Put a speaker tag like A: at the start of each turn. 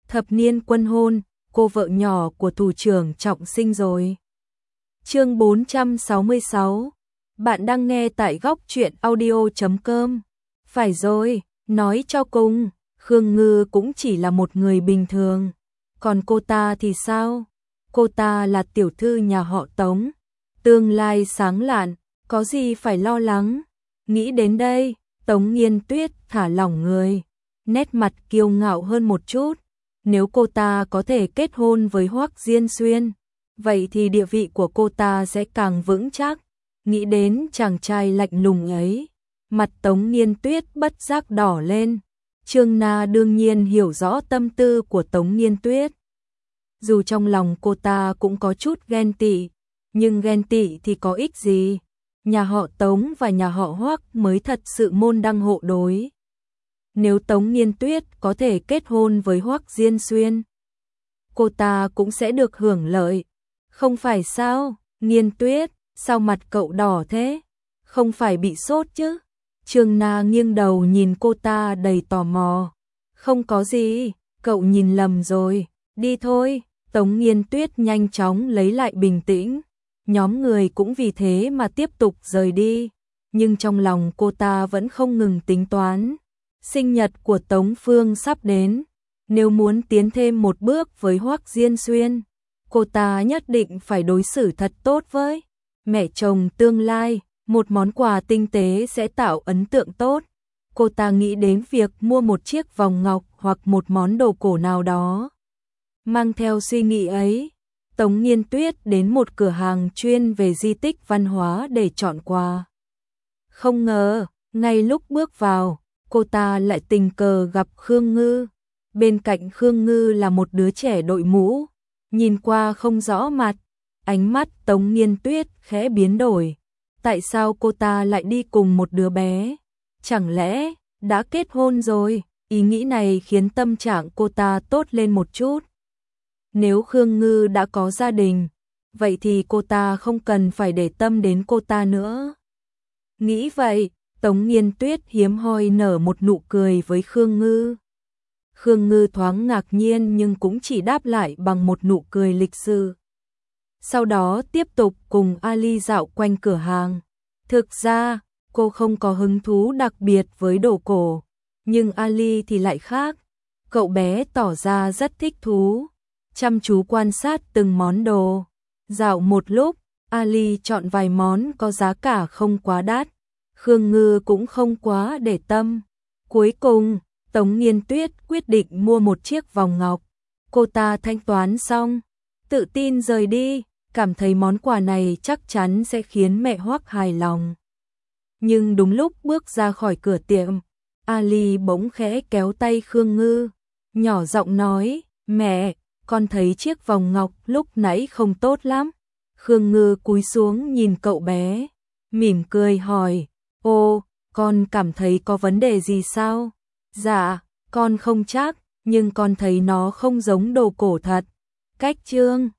A: thập niên quân hôn, cô vợ nhỏ của thủ trưởng Trọng Sinh rồi. Chương 466. Bạn đang nghe tại góc truyện audio.com. Phải rồi, nói cho cùng, Khương Ngư cũng chỉ là một người bình thường. Còn cô ta thì sao? Cô ta là tiểu thư nhà họ Tống, tương lai sáng lạn, có gì phải lo lắng. Nghĩ đến đây, Tống Nghiên Tuyết thả lỏng người, nét mặt kiêu ngạo hơn một chút. Nếu cô ta có thể kết hôn với Hoắc Diên Xuyên, vậy thì địa vị của cô ta sẽ càng vững chắc. Nghĩ đến chàng trai lạnh lùng ấy, mặt Tống Nghiên Tuyết bất giác đỏ lên. Trương Na đương nhiên hiểu rõ tâm tư của Tống Nghiên Tuyết. Dù trong lòng cô ta cũng có chút ghen tị, nhưng ghen tị thì có ích gì? Nhà họ Tống và nhà họ Hoắc mới thật sự môn đăng hộ đối. Nếu Tống Nghiên Tuyết có thể kết hôn với Hoắc Diên Xuyên, cô ta cũng sẽ được hưởng lợi. Không phải sao? Nghiên Tuyết, sao mặt cậu đỏ thế? Không phải bị sốt chứ? Trương Na nghiêng đầu nhìn cô ta đầy tò mò. Không có gì, cậu nhìn lầm rồi. Đi thôi. Tống Nghiên Tuyết nhanh chóng lấy lại bình tĩnh. Nhóm người cũng vì thế mà tiếp tục rời đi. Nhưng trong lòng cô ta vẫn không ngừng tính toán. Sinh nhật của Tống Phương sắp đến. Nếu muốn tiến thêm một bước với Hoắc Diên Xuyên, cô ta nhất định phải đối xử thật tốt với mẹ chồng tương lai. Một món quà tinh tế sẽ tạo ấn tượng tốt. Cô ta nghĩ đến việc mua một chiếc vòng ngọc hoặc một món đồ cổ nào đó. Mang theo suy nghĩ ấy, Tống Nghiên Tuyết đến một cửa hàng chuyên về di tích văn hóa để chọn quà. Không ngờ, ngay lúc bước vào, cô ta lại tình cờ gặp Khương Ngư. Bên cạnh Khương Ngư là một đứa trẻ đội mũ, nhìn qua không rõ mặt. Ánh mắt Tống Nghiên Tuyết khẽ biến đổi. Tại sao cô ta lại đi cùng một đứa bé? Chẳng lẽ đã kết hôn rồi? Ý nghĩ này khiến tâm trạng cô ta tốt lên một chút. Nếu Khương Ngư đã có gia đình, vậy thì cô ta không cần phải để tâm đến cô ta nữa. Nghĩ vậy, Tống Nghiên Tuyết hiếm hoi nở một nụ cười với Khương Ngư. Khương Ngư thoáng ngạc nhiên nhưng cũng chỉ đáp lại bằng một nụ cười lịch sự. Sau đó tiếp tục cùng Ali dạo quanh cửa hàng. Thực ra, cô không có hứng thú đặc biệt với đồ cổ, nhưng Ali thì lại khác. Cậu bé tỏ ra rất thích thú, chăm chú quan sát từng món đồ. Dạo một lúc, Ali chọn vài món có giá cả không quá đắt. Khương Ngư cũng không quá để tâm. Cuối cùng, Tống Nghiên Tuyết quyết định mua một chiếc vòng ngọc. Cô ta thanh toán xong, tự tin rời đi, cảm thấy món quà này chắc chắn sẽ khiến mẹ Hoắc hài lòng. Nhưng đúng lúc bước ra khỏi cửa tiệm, Ali bỗng khẽ kéo tay Khương Ngư, nhỏ giọng nói, mẹ, con thấy chiếc vòng ngọc lúc nãy không tốt lắm. Khương Ngư cúi xuống nhìn cậu bé, mỉm cười hỏi, ô, con cảm thấy có vấn đề gì sao? Dạ, con không chắc, nhưng con thấy nó không giống đồ cổ thật. Cách trương